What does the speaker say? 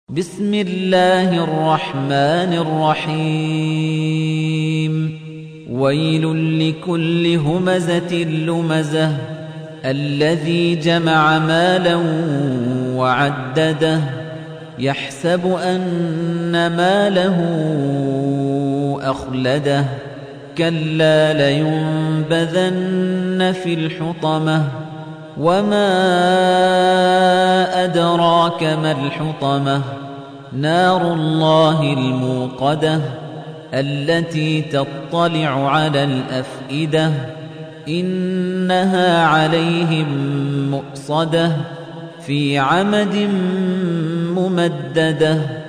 بسم الله الرحمن الرحيم ويل لكل همزة لمزة الذي جمع مالا وعدده يحسب أن ماله أخلده كلا لينبذن في الحطمة وما أدراك ما الحطمة نار الله الموقدة التي تطلع على الأفئدة إنها عليهم مؤصدة في عمد ممددة